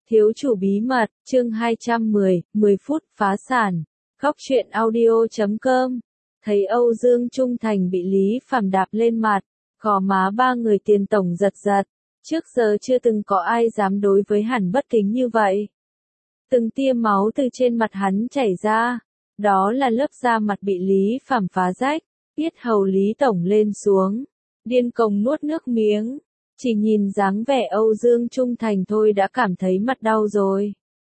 Thiếu chủ bí mật, chương 210, 10 phút phá sản. Góc truyện audio.com. Thấy Âu Dương Trung Thành bị Lý Phàm đạp lên mặt, gò má ba người Tiền tổng giật giật. Trước giờ chưa từng có ai dám đối với hắn bất kính như vậy. Từng tia máu từ trên mặt hắn chảy ra, đó là lớp da mặt bị Lý Phàm phá rách. Yết hầu Lý tổng lên xuống, điên cuồng nuốt nước miếng. Chỉ nhìn dáng vẻ Âu Dương Trung Thành thôi đã cảm thấy mặt đau rồi.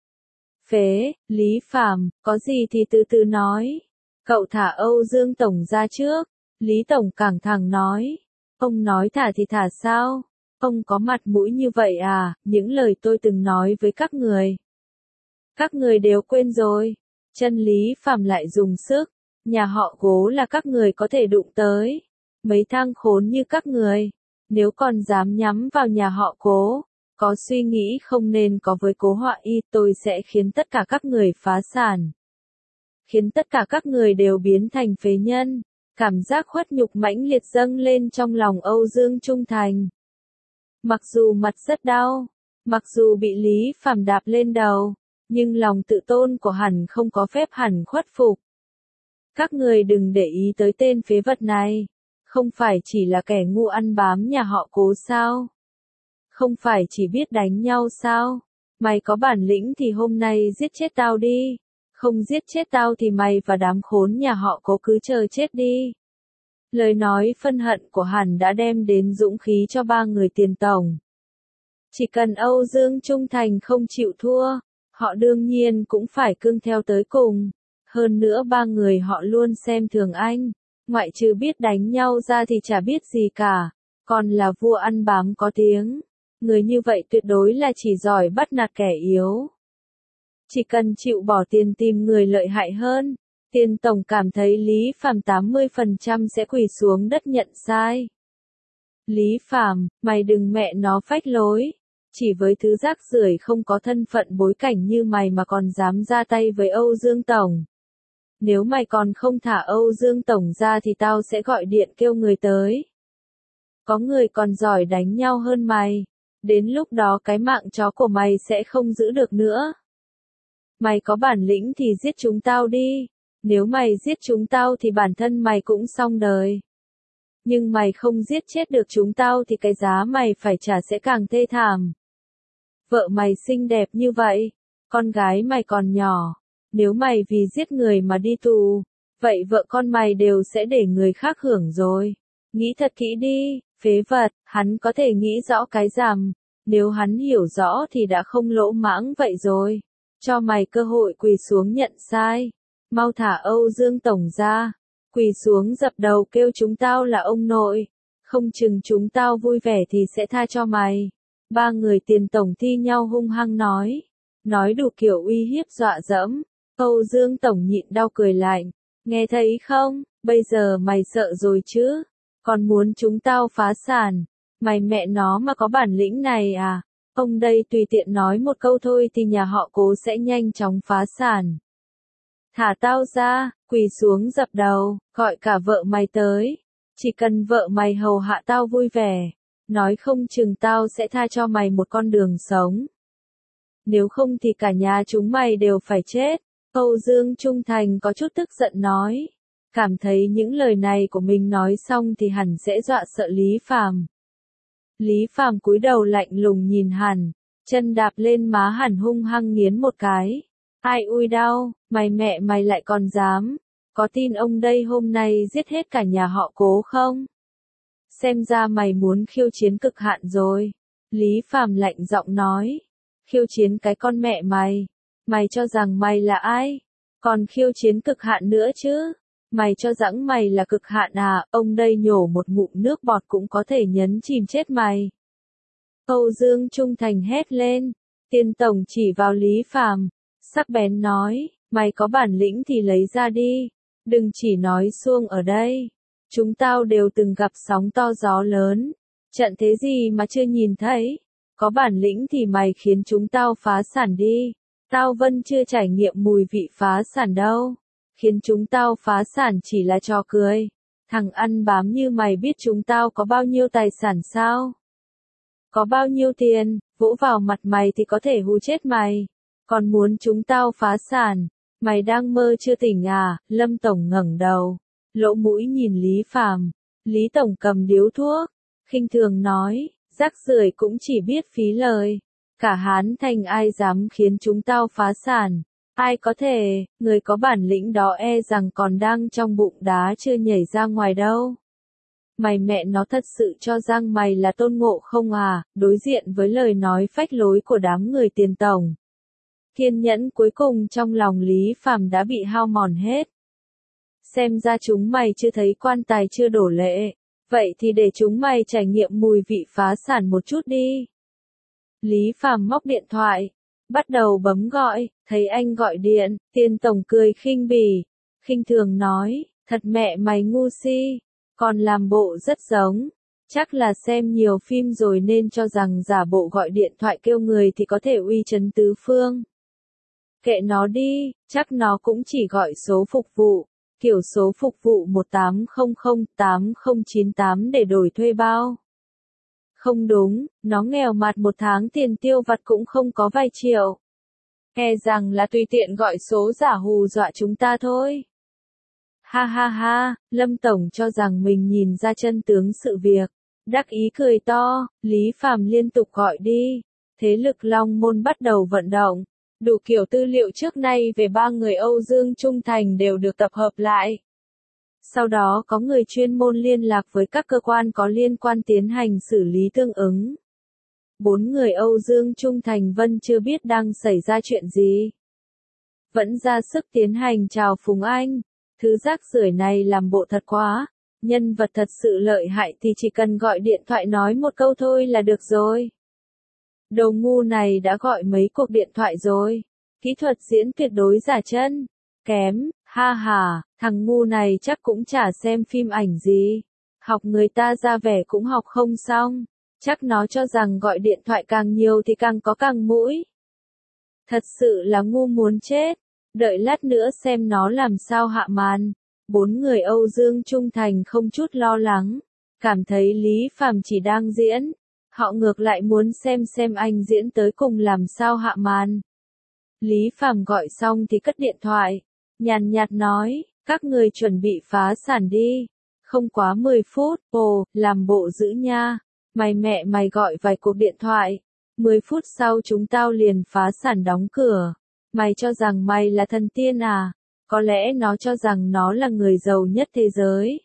Phế, Lý Phàm, có gì thì từ từ nói. Cậu thả Âu Dương tổng ra trước. Lý tổng cẳng thẳng nói. Ông nói thả thì thả sao? Ông có mặt mũi như vậy à? Những lời tôi từng nói với các người. Các người đều quên rồi. Chân Lý Phàm lại dùng sức. Nhà họ Cố là các người có thể đụng tới. Mấy thang khốn như các người. Nếu còn dám nhắm vào nhà họ Cố, có suy nghĩ không nên có với Cố Họa Y, tôi sẽ khiến tất cả các người phá sản. Khiến tất cả các người đều biến thành phế nhân. Cảm giác khuất nhục mãnh liệt dâng lên trong lòng Âu Dương Trung Thành. Mặc dù mặt rất đau, mặc dù bị Lý Phàm đạp lên đầu, nhưng lòng tự tôn của hắn không có phép hắn khuất phục. Các người đừng để ý tới tên phế vật này. Không phải chỉ là kẻ ngu ăn bám nhà họ Cố sao? Không phải chỉ biết đánh nhau sao? Mày có bản lĩnh thì hôm nay giết chết tao đi. Không giết chết tao thì mày và đám khốn nhà họ Cố cứ chờ chết đi. Lời nói phân hận của hắn đã đem đến dũng khí cho ba người Tiền tổng. Chỉ cần Âu Dương Trung Thành không chịu thua, họ đương nhiên cũng phải cương theo tới cùng. Hơn nữa ba người họ luôn xem thường anh. Ngoại trừ biết đánh nhau ra thì chả biết gì cả, còn là vua ăn bám có tiếng. Người như vậy tuyệt đối là chỉ giỏi bắt nạt kẻ yếu. Chỉ cần chịu bỏ tiền tìm người lợi hại hơn, Tiền tổng cảm thấy Lý Phàm 80% sẽ quỳ xuống đất nhận sai. Lý Phàm, mày đừng mẹ nó phách lối. Chỉ với thứ rác rưởi không có thân phận bối cảnh như mày mà còn dám ra tay với Âu Dương tổng. Nếu mày còn không thả Âu Dương tổng ra thì tao sẽ gọi điện kêu người tới. Có người còn giỏi đánh nhau hơn mày. Đến lúc đó cái mạng chó của mày sẽ không giữ được nữa. Mày có bản lĩnh thì giết chúng tao đi. Nếu mày giết chúng tao thì bản thân mày cũng xong đời. Nhưng mày không giết chết được chúng tao thì cái giá mày phải trả sẽ càng thê thảm. Vợ mày xinh đẹp như vậy. Con gái mày còn nhỏ. Nếu mày vì giết người mà đi tù, vậy vợ con mày đều sẽ để người khác hưởng rồi. Nghĩ thật kỹ đi, phế vật, hắn có thể nghĩ rõ cái rằm. Nếu hắn hiểu rõ thì đã không lỗ mãng vậy rồi. Cho mày cơ hội quỳ xuống nhận sai. Mau thả Âu Dương tổng ra. Quỳ xuống dập đầu kêu chúng tao là ông nội. Không chừng chúng tao vui vẻ thì sẽ tha cho mày. Ba người Tiền tổng thi nhau hung hăng nói. Nói đủ kiểu uy hiếp dọa dẫm. Âu Dương tổng nhịn đau cười lạnh. Nghe thấy không, bây giờ mày sợ rồi chứ. Còn muốn chúng tao phá sản. Mày mẹ nó mà có bản lĩnh này à. Ông đây tùy tiện nói một câu thôi thì nhà họ Cố sẽ nhanh chóng phá sản. Thả tao ra, quỳ xuống dập đầu, gọi cả vợ mày tới. Chỉ cần vợ mày hầu hạ tao vui vẻ. Nói không chừng tao sẽ tha cho mày một con đường sống. Nếu không thì cả nhà chúng mày đều phải chết. Âu Dương Trung Thành có chút tức giận nói. Cảm thấy những lời này của mình nói xong thì hẳn sẽ dọa sợ Lý Phàm. Lý Phàm cúi đầu lạnh lùng nhìn hắn, chân đạp lên má hắn hung hăng nghiến một cái. Ai ui đau, mày mẹ mày lại còn dám. Có tin ông đây hôm nay giết hết cả nhà họ Cố không? Xem ra mày muốn khiêu chiến cực hạn rồi. Lý Phàm lạnh giọng nói. Khiêu chiến cái con mẹ mày. Mày cho rằng mày là ai? Còn khiêu chiến cực hạn nữa chứ? Mày cho rằng mày là cực hạn à? Ông đây nhổ một ngụm nước bọt cũng có thể nhấn chìm chết mày. Âu Dương Trung Thành hét lên. Tiền tổng chỉ vào Lý Phàm, sắc bén nói, mày có bản lĩnh thì lấy ra đi. Đừng chỉ nói suông ở đây. Chúng tao đều từng gặp sóng to gió lớn. Trận thế gì mà chưa nhìn thấy? Có bản lĩnh thì mày khiến chúng tao phá sản đi. Tao vẫn chưa trải nghiệm mùi vị phá sản đâu. Khiến chúng tao phá sản chỉ là trò cười. Thằng ăn bám như mày biết chúng tao có bao nhiêu tài sản sao? Có bao nhiêu tiền, vỗ vào mặt mày thì có thể hù chết mày. Còn muốn chúng tao phá sản, mày đang mơ chưa tỉnh à? Lâm Tổng ngẩng đầu, lỗ mũi nhìn Lý Phàm. Lý Tổng cầm điếu thuốc, khinh thường nói, rác rưởi cũng chỉ biết phí lời. Cả Hán Thành ai dám khiến chúng tao phá sản? Ai có thể, người có bản lĩnh đó e rằng còn đang trong bụng đá chưa nhảy ra ngoài đâu. Mày mẹ nó thật sự cho rằng mày là Tôn Ngộ không à? Đối diện với lời nói phách lối của đám người Tiền Tổng, kiên nhẫn cuối cùng trong lòng Lý Phàm đã bị hao mòn hết. Xem ra chúng mày chưa thấy quan tài chưa đổ lệ, vậy thì để chúng mày trải nghiệm mùi vị phá sản một chút đi. Lý Phàm móc điện thoại, bắt đầu bấm gọi, thấy anh gọi điện, Tiền Tổng cười khinh bỉ, khinh thường nói, thật mẹ mày ngu si, còn làm bộ rất giống, chắc là xem nhiều phim rồi nên cho rằng giả bộ gọi điện thoại kêu người thì có thể uy chấn tứ phương. Kệ nó đi, chắc nó cũng chỉ gọi số phục vụ, kiểu số phục vụ 18008098 để đổi thuê bao. Không đúng, nó nghèo mặt một tháng tiền tiêu vặt cũng không có vài triệu. E rằng là tùy tiện gọi số giả hù dọa chúng ta thôi. Ha ha ha, Lâm Tổng cho rằng mình nhìn ra chân tướng sự việc. Đắc ý cười to, Lý Phàm liên tục gọi đi. Thế lực Long Môn bắt đầu vận động. Đủ kiểu tư liệu trước nay về ba người Âu Dương Trung Thành đều được tập hợp lại. Sau đó có người chuyên môn liên lạc với các cơ quan có liên quan tiến hành xử lý tương ứng. 4 người Âu Dương Trung Thành vẫn chưa biết đang xảy ra chuyện gì. Vẫn ra sức tiến hành chào phúng anh. Thứ rác rưởi này làm bộ thật quá. Nhân vật thật sự lợi hại thì chỉ cần gọi điện thoại nói một câu thôi là được rồi. Đồ ngu này đã gọi mấy cuộc điện thoại rồi. Kỹ thuật diễn tuyệt đối giả chân. Kém, ha ha, thằng ngu này chắc cũng chả xem phim ảnh gì. Học người ta ra vẻ cũng học không xong. Chắc nó cho rằng gọi điện thoại càng nhiều thì càng có càng mũi. Thật sự là ngu muốn chết. Đợi lát nữa xem nó làm sao hạ màn. 4 người Âu Dương Trung Thành không chút lo lắng. Cảm thấy Lý Phàm chỉ đang diễn. Họ ngược lại muốn xem anh diễn tới cùng làm sao hạ màn. Lý Phàm gọi xong thì cất điện thoại. Nhàn nhạt nói, các người chuẩn bị phá sản đi. Không quá 10 phút, ồ, làm bộ dữ nha. Mày mẹ mày gọi vài cuộc điện thoại. 10 phút sau chúng tao liền phá sản đóng cửa. Mày cho rằng mày là thần tiên à? Có lẽ nó cho rằng nó là người giàu nhất thế giới.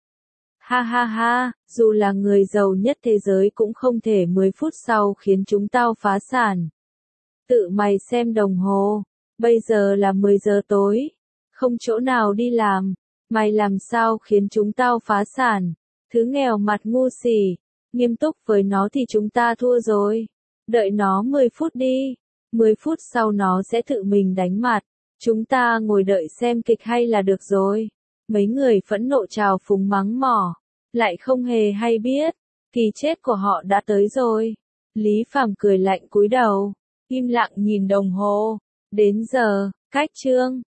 Ha ha ha, dù là người giàu nhất thế giới cũng không thể 10 phút sau khiến chúng tao phá sản. Tự mày xem đồng hồ, bây giờ là 10 giờ tối, không chỗ nào đi làm, mày làm sao khiến chúng tao phá sản? Thứ nghèo mặt ngu xỉ, nghiêm túc với nó thì chúng ta thua rồi. Đợi nó 10 phút đi, 10 phút sau nó sẽ tự mình đánh mặt. Chúng ta ngồi đợi xem kịch hay là được rồi. Mấy người phẫn nộ trào phúng mắng mỏ, lại không hề hay biết, kỳ chết của họ đã tới rồi. Lý Phàm cười lạnh cúi đầu, im lặng nhìn đồng hồ. Đến giờ, cách chương